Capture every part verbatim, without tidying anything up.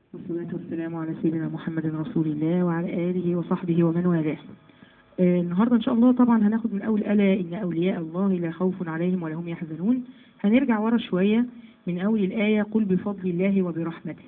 والصلاة والسلام على سيدنا محمد رسول الله وعلى آله وصحبه ومن والاه. آه النهاردة إن شاء الله طبعا هناخد من أول ألا إن أولياء الله لا خوف عليهم ولا هم يحزنون. هنرجع ورا شوية من أول الآية: قل بفضل الله وبرحمته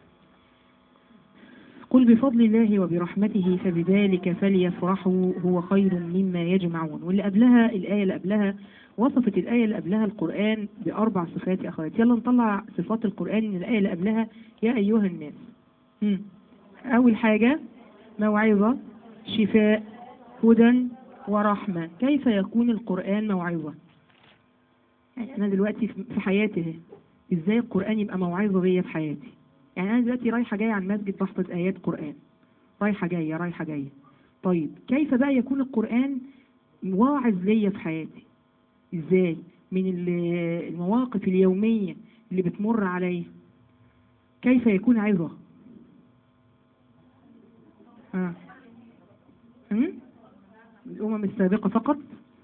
قل بفضل الله وبرحمته فبذلك فليفرحوا هو خير مما يجمعون. واللي قبلها الآية اللي قبلها وصفت الآية اللي قبلها القرآن بأربع صفات يا أخوات. يلا نطلع صفات القرآن من الآية اللي قبلها. يا أيها الناس، مم. أول حاجة موعظة، شفاء، هدى ورحمة. كيف يكون القرآن موعظة؟ يعني أنا دلوقتي في حياتي إزاي القرآن يبقى موعظة بيا في حياتي؟ يعني أنا دلوقتي رايحة جاية على المسجد بحفظ آيات قرآن، رايحة جاية رايحة جاية. طيب كيف بقى يكون القرآن واعظ ليا في حياتي؟ إزاي؟ من المواقف اليومية اللي بتمر علي كيف يكون عظة؟ ها هم؟ الأمم السابقة فقط؟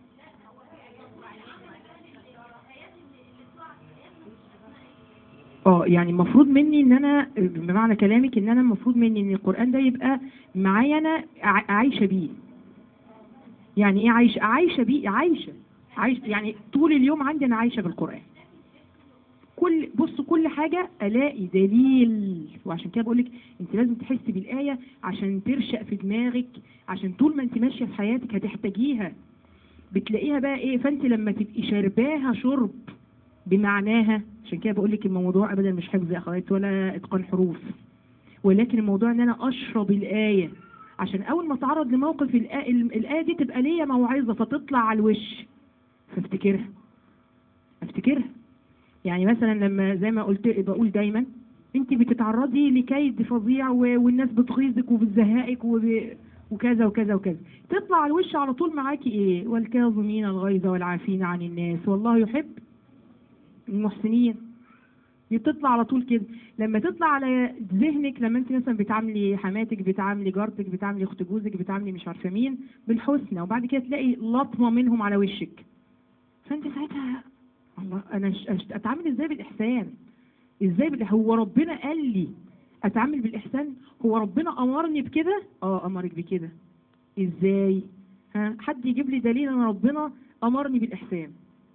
اه يعني المفروض مني ان انا بمعنى كلامك ان انا المفروض مني ان القرآن ده يبقى معايا انا عايشة بيه. يعني ايه عايشة؟ عايشة بيه، عايشة عايشة يعني طول اليوم عندي انا عايشة بالقرآن. كل بص كل حاجة الاقي دليل. وعشان كده بقولك انت لازم تحسي بالآية عشان ترشق في دماغك، عشان طول ما انت ماشية في حياتك هتحتاجيها، بتلاقيها بقى ايه. فانت لما تبقي شرباها شرب بمعناها. عشان كده بقول لك الموضوع ابدا مش حفظ يا اخوات ولا اتقان حروف، ولكن الموضوع ان انا اشرب الايه عشان اول ما اتعرض لموقف الآية, الايه دي تبقى ليا موعظه فتطلع على الوش فافتكرها افتكرها. يعني مثلا لما زي ما قلت بقول دايما انت بتتعرضي لكيد فظيع والناس بتغيظك وبتزهقك وب... وكذا وكذا وكذا، تطلع على الوش على طول معاكي ايه؟ والكاظمين الغيظ والعافين عن الناس والله يحب المحسنين. دي بتطلع على طول كده. لما تطلع على ذهنك لما انت مثلا بتعاملي حماتك، بتعاملي جارتك، بتعاملي اخت جوزك، بتعاملي مش عارفه مين بالحسنى، وبعد كده تلاقي لطمه منهم على وشك، فانت ساعتها الله انا اتعامل ازاي بالاحسان؟ ازاي بال... هو ربنا قال لي اتعامل بالاحسان؟ هو ربنا امرني بكده؟ اه امرك بكده. ازاي؟ ها حد يجيب لي دليل ان ربنا امرني بالاحسان؟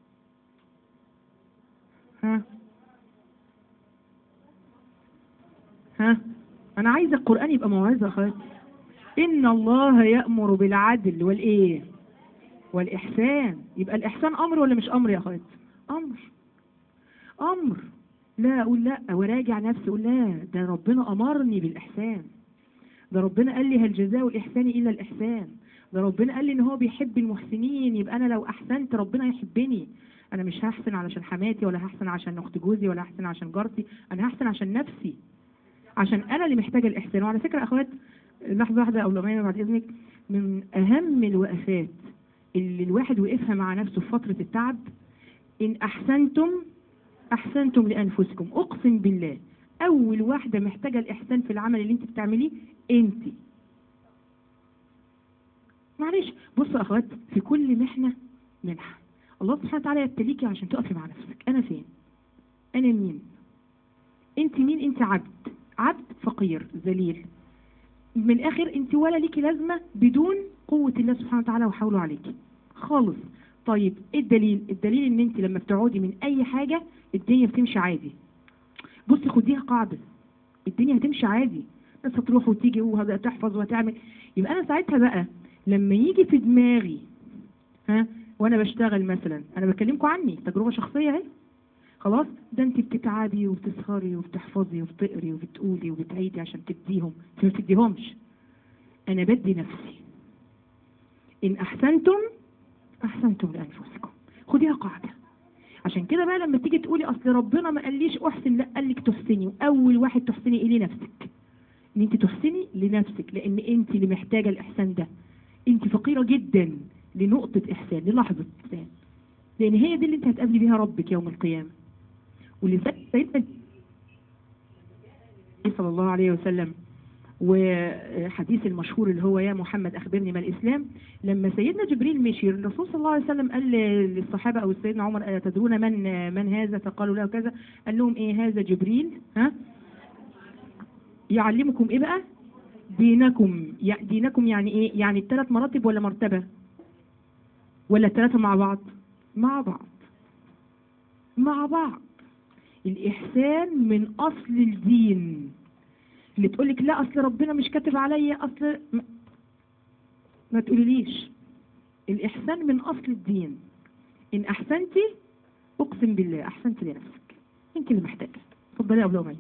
ها ها انا عايزه القرآن يبقى موعظة خالص. ان الله يأمر بالعدل والايه والاحسان. يبقى الاحسان امر ولا مش امر يا اخوات؟ امر امر. لا اقول لا وراجع نفسي اقول لا ده ربنا امرني بالاحسان، ده ربنا قال لي هل جزاء الاحسان الا الاحسان، ده ربنا قال لي ان هو بيحب المحسنين. يبقى انا لو احسنت ربنا يحبني. انا مش هحسن علشان حماتي ولا هحسن عشان اخت جوزي ولا هحسن عشان جارتي، انا هحسن عشان نفسي، عشان انا اللي محتاجه الاحسان. وعلى فكره يا اخوات لحظه واحده او لمية بعد اذنك، من اهم الوقفات اللي الواحد وقفها مع نفسه في فتره التعب: ان احسنتم احسنتم لانفسكم. اقسم بالله اول واحده محتاجه الاحسان في العمل اللي انت بتعمليه انت. معلش بصوا يا اخوات، في كل محنه منحه. الله سبحانه وتعالى يبتليكي عشان تقفي مع نفسك. انا فين؟ انا مين؟ انت مين؟ انت عبد، عبد فقير ذليل من الاخر. انت ولا ليكي لازمه بدون قوه الله سبحانه وتعالى وحوله عليكي خالص. طيب ايه الدليل؟ الدليل ان انت لما بتقعدي من اي حاجه الدنيا بتمشي عادي. بصي خديها قاعده، الدنيا هتمشي عادي، بس هتروح وتيجي وهتحفظ وهتعمل. يبقى انا ساعتها بقى لما يجي في دماغي ها وانا بشتغل مثلا، انا بكلمكم عني تجربه شخصيه اهي، خلاص ده انت بتتعبي وبتسهري وبتحفظي وبتقري وبتقولي وبتعيدي عشان تديهم، ما تديهمش. انا بدي نفسي. ان احسنتم احسنتم لانفسكم. خديها قاعده. عشان كده بقى لما تيجي تقولي اصل ربنا ما قاليش احسن، لا قال لك تحسني. واول واحد تحسني ايه؟ لنفسك. ان انت تحسني لنفسك، لان انت اللي محتاجه الاحسان ده. انت فقيره جدا لنقطه احسان، للحظه احسان، لان هي دي اللي انت هتقابلي بيها ربك يوم القيامه. ولسيدنا صلى الله عليه وسلم وحديث المشهور اللي هو يا محمد أخبرني ما الإسلام، لما سيدنا جبريل مشي الرسول صلى الله عليه وسلم قال للصحابة أو سيدنا عمر تدرون من من هذا؟ فقالوا له كذا. قال لهم إيه؟ هذا جبريل ها يعلمكم ايه بقى؟ دينكم. يع- دينكم يعني ايه؟ يعني الثلاث مراتب ولا مرتبة؟ ولا الثلاثة مع بعض؟ مع بعض، مع بعض. الإحسان من أصل الدين. اللي تقولك لا أصل ربنا مش كاتب عليا، أصل ما, ما تقوليليش. الإحسان من أصل الدين. إن أحسنتي أقسم بالله أحسنت لنفسك، أنت اللي محتاجة. اتفضلي يا أبو أمين.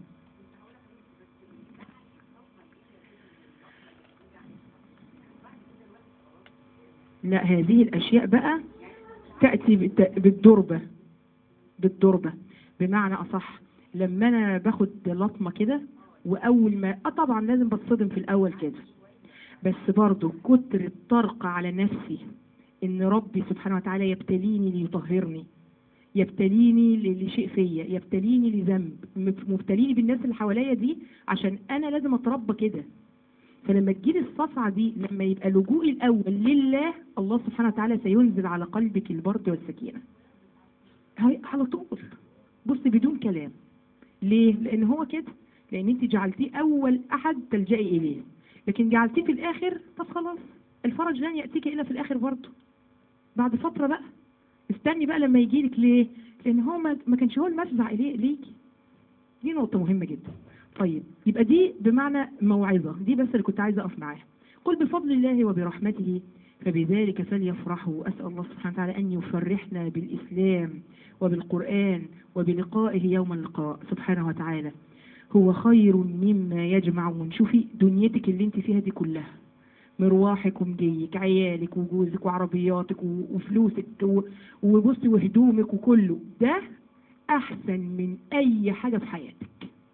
لا، هذه الأشياء بقى تأتي بالت- بالدربة. بالدربة بمعنى أصح، لما أنا باخد لطمة كده وأول ما أه طبعا لازم بتصدم في الأول كده، بس برضو كتر الطرق على نفسي إن ربي سبحانه وتعالى يبتليني ليطهرني، يبتليني ل- لشيء فيا، يبتليني لذنب، مف- مبتليني بالناس اللي حواليا دي عشان أنا لازم أتربى كده. فلما تجيلي الصفعة دي، لما يبقى لجوئي الأول لله، الله سبحانه وتعالى سينزل على قلبك البرد والسكينة. هاي على طول، بص بدون كلام. ليه؟ لأن هو كده، لأن أنت جعلتيه أول أحد تلجئي إليه، لكن جعلتيه في الآخر. طب خلاص، الفرج لن يأتيك إلا في الآخر برضه، بعد فترة بقى. استني بقى لما يجيلك. ليه؟ لأن هو ما ما كانش هو المفزع إليه إليكي. دي نقطة مهمة جدا. طيب، يبقى دي بمعنى موعظة، دي بس اللي كنت عايزة أقف معاها. قل بفضل الله وبرحمته فبذلك فليفرحوا. أسأل الله سبحانه وتعالى أن يفرحنا بالإسلام وبالقرآن وبلقائه يوم اللقاء سبحانه وتعالى. هو خير مما يجمعون. شوفي دنيتك اللي انت فيها دي كلها، مروحك ومجيك، عيالك وجوزك وعربياتك و- وفلوسك و- وبصي وهدومك وكله ده أحسن من أي حاجة في حياتك.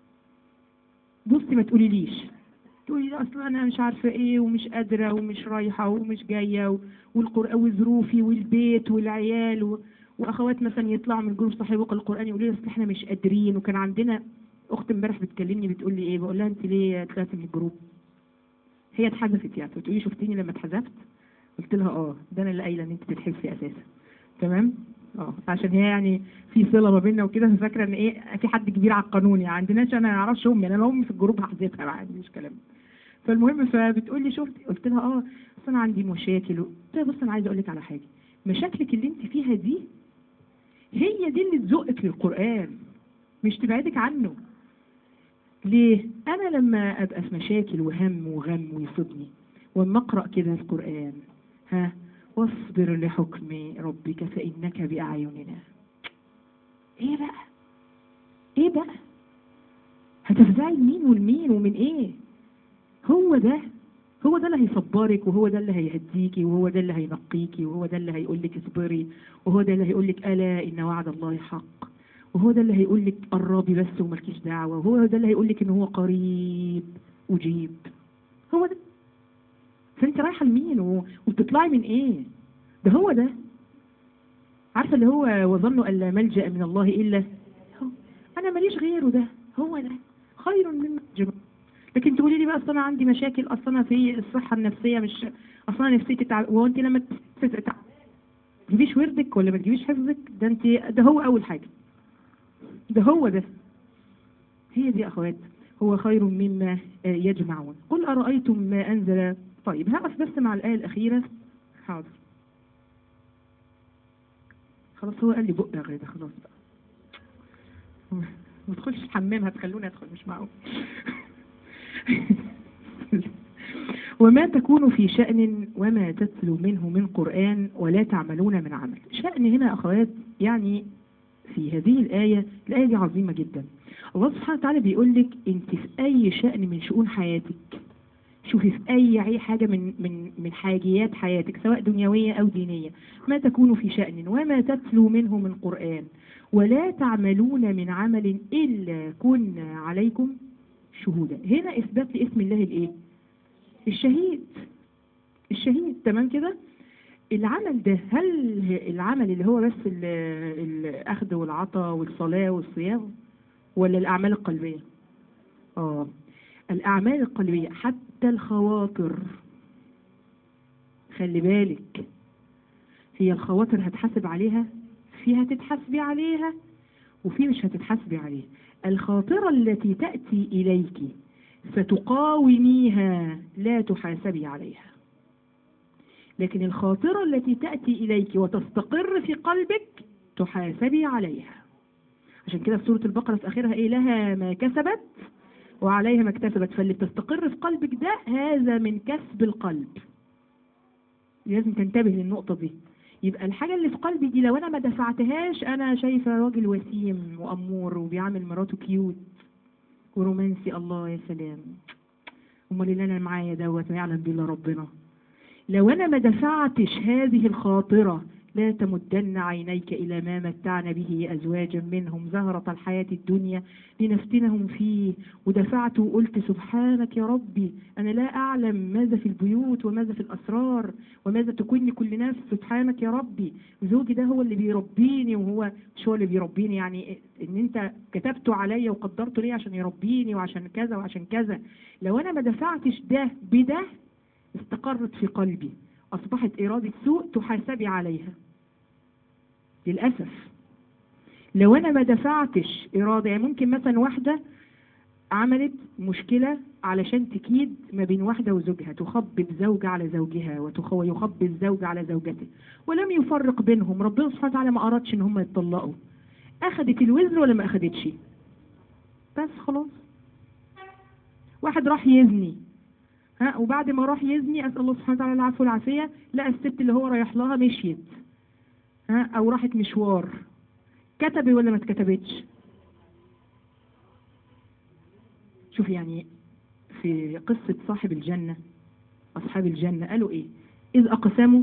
بصي ما تقوليليش، تقولي لا اصل انا مش عارفه ايه ومش قادره ومش رايحه ومش جايه و- والقران وظروفي والبيت والعيال و... واخوات مثلا يطلعوا من جروب صاحبك القران يقولوا لي اصل احنا مش قادرين. وكان عندنا اخت امبارح بتكلمني بتقول لي ايه، بقول لها انت ليه طلعتي من الجروب؟ هي اتحذفت يعني، بتقول لي شفتيني لما اتحذفت؟ قلت لها اه، ده انا اللي قايله ان انت تتحذفي اساسا. تمام. اه، عشان هي يعني في صله ما بيننا وكده، فاكره ان ايه في حد كبير على القانون يعني. عندناش، انا ما اعرفش امي، انا لو امي في الجروب هحذفها، ما عنديش كلام. فالمهم فبتقول لي شفت؟ قلت لها اه بس انا عندي مشاكل. قلت لها بص انا عايزه اقول لك على حاجه، مشاكلك اللي انت فيها دي هي دي اللي تزقك للقران، مش تبعدك عنه. ليه؟ انا لما ابقى في مشاكل وهم وغم ويصيبني واما اقرا كده القران، ها، واصبر لحكم ربك فانك باعيننا. ايه بقى؟ ايه بقى؟ هتفزعي لمين والمين ومن ايه؟ هو ده، هو ده اللي هيصبرك، وهو ده اللي هيهديكي، وهو ده اللي هينقيكي، وهو ده اللي هيقول لك اصبري، وهو ده اللي هيقول لك الا ان وعد الله حق، وهو ده اللي هيقول لك قربي بس ومالكيش دعوه، وهو ده اللي هيقول لك ان هو قريب اجيب. هو ده. فانت رايحه لمين و- وبتطلعي من ايه؟ ده هو ده. عارفه اللي هو وظنوا ان لا ملجأ من الله الا هو. انا ماليش غيره، ده هو ده خير مما يجمعون. لكن تقولي لي بقى اصل انا عندي مشاكل، اصل انا في الصحه النفسيه مش، اصل انا نفسيتي تعب. وهو انت لما تتعب ما تجيبيش وردك ولا ما تجيبيش حفظك؟ ده انت، ده هو اول حاجه، ده هو ده. هي دي يا اخوات، هو خير مما آه، يجمعون. قل ارايتم ما انزل. طيب هقف بس مع الايه الاخيره. حاضر. خلاص هو قال لي بق يا غاده، خلاص بقى ما تدخلش الحمام، هتخلوني ادخل، مش معقول. وما تكون في شأن وما تتلو منه من قرآن ولا تعملون من عمل. شأن هنا أخوات يعني في هذه الآية، الآية دي عظيمة جدا. الله سبحانه وتعالى بيقول لك انت في أي شأن من شؤون حياتك، شوفي في أي أي حاجة من من من حاجيات حياتك سواء دنيوية أو دينية، ما تكون في شأن وما تتلو منه من قرآن ولا تعملون من عمل إلا كنا عليكم شهودا. هنا إثبات لاسم الله الإيه؟ الشهيد. الشهيد. تمام كده. العمل ده، هل العمل اللي هو بس ال- الأخذ والعطاء والصلاة والصيام، ولا الأعمال القلبية؟ آه، الأعمال القلبية حتى الخواطر. خلي بالك، هي الخواطر هتحاسب عليها، فيها تتحاسبي عليها وفي مش هتتحاسبي عليها. الخاطرة التي تأتي إليك ستقاوميها لا تحاسبي عليها. لكن الخاطرة التي تأتي إليك وتستقر في قلبك تحاسبي عليها. عشان كده في سورة البقرة في آخرها إيه؟ لها ما كسبت وعليها ما اكتسبت. فاللي بتستقر في قلبك ده هذا من كسب القلب. لازم تنتبه للنقطة دي. يبقى الحاجة اللي في قلبي دي لو أنا ما دفعتهاش، أنا شايفة راجل وسيم وأمور وبيعمل مراته كيوت ورومانسي، الله يا سلام، امال اللي انا معايا دوت ما يعلم بالله ربنا. لو انا ما دفعتش هذه الخاطرة، لا تمدن عينيك الى ما متعنا به ازواجا منهم زهرة الحياة الدنيا لنفتنهم فيه، ودفعت وقلت سبحانك يا ربي انا لا اعلم ماذا في البيوت وماذا في الاسرار وماذا تكون كل نفس، سبحانك يا ربي زوجي ده هو اللي بيربيني، وهو مش هو اللي بيربيني، يعني ان انت كتبته عليا وقدرته ليه عشان يربيني وعشان كذا وعشان كذا. لو انا ما دفعتش ده بده استقرت في قلبي، أصبحت إرادة سوء تحاسبي عليها للأسف. لو أنا ما دفعتش إرادة، يعني ممكن مثلا واحدة عملت مشكلة علشان تكيد ما بين واحدة وزوجها، تخبط زوجة على زوجها ويخبط الزوج على زوجته ولم يفرق بينهم، ربنا سبحانه وتعالى ما أرادش إن هم يتطلقوا، أخذت الوزر ولا ما أخذتش؟ بس خلاص. واحد راح يزني، ها، وبعد ما راح يزني أسأل الله سبحانه وتعالى العفو والعافية، لقى الست اللي هو رايح لها مشيت، ها، أو راحت مشوار، كتب ولا ما اتكتبتش؟ شوف يعني في قصة صاحب الجنة، أصحاب الجنة قالوا إيه؟ إذ أقسموا.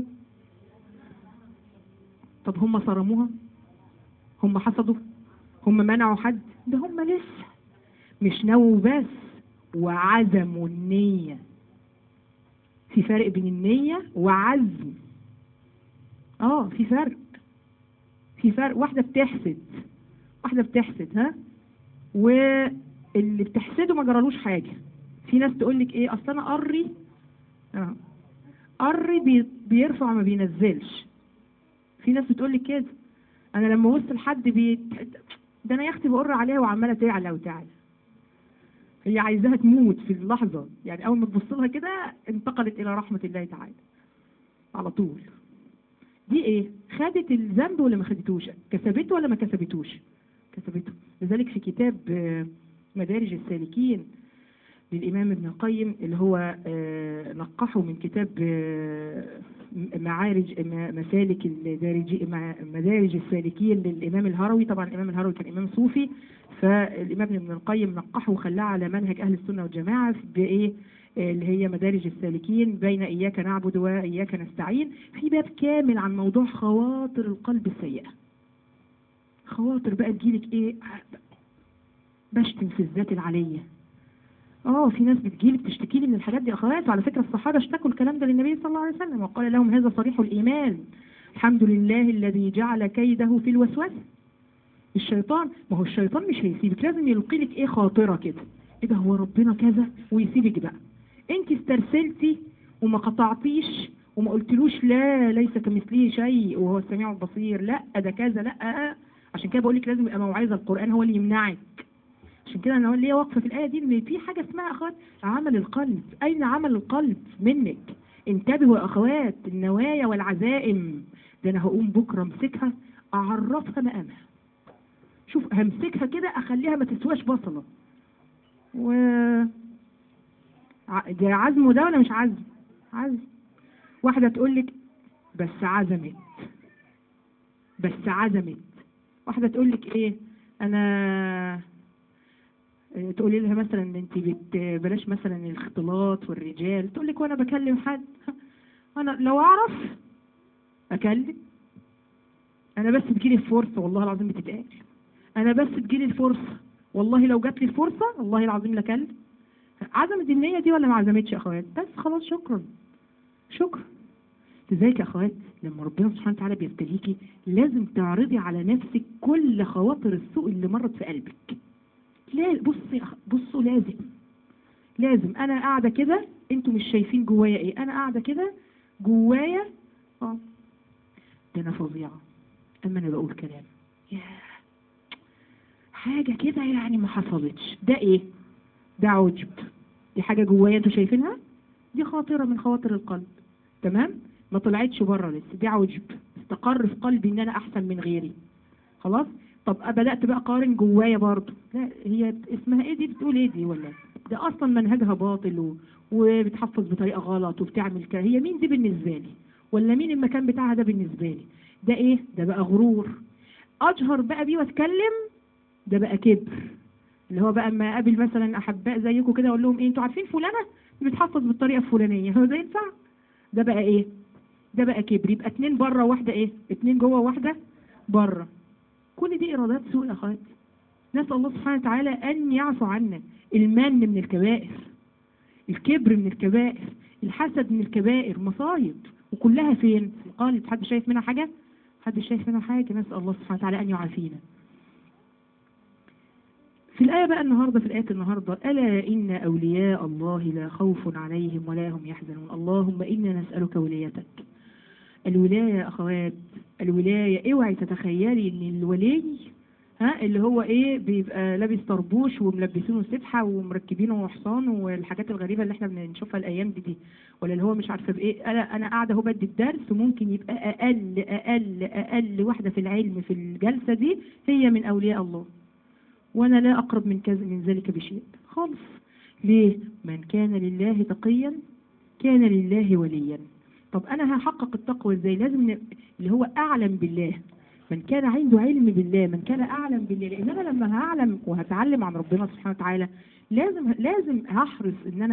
طب هم صرموها؟ هم حصدوا؟ هم منعوا حد؟ ده هم لسه مش نووا بس وعزموا النية. في فرق بين النية وعزم. اه في فرق، في فرق. واحدة بتحسد، واحدة بتحسد، ها، واللي بتحسده ما جرالوش حاجة. في ناس تقولك ايه، اصل انا قري، اه قري بي بيرفع ما بينزلش. في ناس بتقولك كده، انا لما وصل حد بي ده انا يا اختي بقر عليها وعمالة تعلى وتعلى، هي عايزاها تموت في اللحظة، يعني اول ما تبص لها كده انتقلت الى رحمة الله تعالى على طول. دي ايه؟ خدت الذنب ولا ما خدتوش؟ كسبته ولا ما كسبتوش؟ كسبته. لذلك في كتاب مدارج السالكين للإمام ابن القيم اللي هو نقحه من كتاب معارج مسالك مدارج السالكين للإمام الهروي. طبعا الإمام الهروي كان إمام صوفي، فالإمام ابن القيم نقحه وخلاه على منهج أهل السنة والجماعة بإيه؟ اللي هي مدارج السالكين بين إياك نعبد وإياك نستعين، في باب كامل عن موضوع خواطر القلب السيئة. خواطر بقى تجيلك إيه؟ بشتم في الذات العلية. اه في ناس بتجيلي بتشتكي لي من الحاجات دي اخوات، وعلى فكره الصحابه اشتكوا الكلام ده للنبي صلى الله عليه وسلم وقال لهم هذا صريح الايمان، الحمد لله الذي جعل كيده في الوسوسه. الشيطان، ما هو الشيطان مش هيسيبك، لازم يلقي لك ايه خاطره كده، ايه ده هو ربنا كذا ويسيبك بقى. انت استرسلتي وما قطعتيش وما قلتلوش لا ليس كمثله شيء وهو السميع البصير، لا ده كذا، لا. عشان كده بقول لك لازم يبقى موعظه القران هو اللي يمنعك. عشان كده انا ليه واقفه في الايه دي، ان في حاجه اسمها اخوات عمل القلب. اين عمل القلب منك؟ انتبهوا يا اخوات، النوايا والعزائم. ده انا هقوم بكره امسكها اعرفها مقامها. شوف همسكها كده اخليها ما تسواش بصله. و ده عزم ده ولا مش عزم؟ عزم. واحده تقول لك بس عزمت، بس عزمت. واحده تقول لك ايه، انا تقولي لها مثلا انت بت بلاش مثلا الاختلاط والرجال، تقول لك وانا بكلم حد، انا لو اعرف اكلم، انا بس تجيلي الفرصه والله العظيم بتتقال، انا بس تجيلي الفرصه والله لو جات لي الفرصه والله العظيم لكلم. عزمت النيه دي ولا ما عزمتش يا اخوات؟ بس خلاص شكرا شكرا. لذلك يا اخوات لما ربنا سبحانه وتعالى بيبتليكي لازم تعرضي على نفسك كل خواطر السوء اللي مرت في قلبك. لا بصي بصوا لازم لازم انا قاعده كده، انتوا مش شايفين جوايا ايه، انا قاعده كده جوايا اه ده انا فظيعه، اما انا بقول كلام يا حاجه كده يعني ما حصلتش، ده ايه؟ ده عجب. دي حاجة جوايا انتوا شايفينها، دي خاطرة من خواطر القلب، تمام، ما طلعتش بره لسه، دي عجب استقر في قلبي ان انا احسن من غيري، خلاص. طب بدأت بقى اقارن جوايا برضو، لا هي اسمها ايه دي، بتقول ايه دي، ولا ده اصلا منهجها باطل و... وبتحفظ بطريقة غلط وبتعمل كده، هي مين دي بالنسبة لي، ولا مين المكان بتاعها ده بالنسبة لي، ده ايه، ده بقى غرور. اجهر بقى بيه واتكلم، ده بقى كبر، اللي هو بقى اما اقابل مثلا احباء زيكم كده اقول لهم ايه، انتوا عارفين فلانة بتحفظ بالطريقة الفلانية، هو ده ينفع؟ ده بقى ايه، ده بقى كبر. يبقى اتنين بره واحدة ايه، اتنين جوه واحدة بره. كل دي ارادات سوء يا اخوات، نسأل الله سبحانه وتعالى ان يعفو عنا. المن من الكبائر، الكبر من الكبائر، الحسد من الكبائر، مصايب، وكلها فين؟ في القلب. حد شايف منها حاجة؟ حد شايف منها حاجة؟ نسأل الله سبحانه وتعالى ان يعافينا. في الآية بقى النهاردة، في الآية النهاردة، ألا إن أولياء الله لا خوف عليهم ولا هم يحزنون. اللهم إنا نسألك ولايتك. الولاية يا أخوات، الولاية اوعي تتخيلي إن الولي ها اللي هو ايه بيبقى لابس طربوش وملبسينه سبحة ومركبينه حصان والحاجات الغريبة اللي احنا بنشوفها الأيام دي دي، ولا اللي هو مش عارفة بايه. أنا أنا قاعدة اهو بدي الدرس، وممكن يبقى أقل أقل أقل واحدة في العلم في الجلسة دي هي من أولياء الله، وانا لا اقرب من كذا من ذلك بشيء خالص. ليه؟ من كان لله تقيا كان لله وليا. طب انا هحقق التقوى ازاي؟ لازم ن... اللي هو اعلم بالله، من كان عنده علم بالله، من كان اعلم بالله. لان انا لما هعلم وهتعلم عن ربنا سبحانه وتعالى لازم لازم هحرص ان انا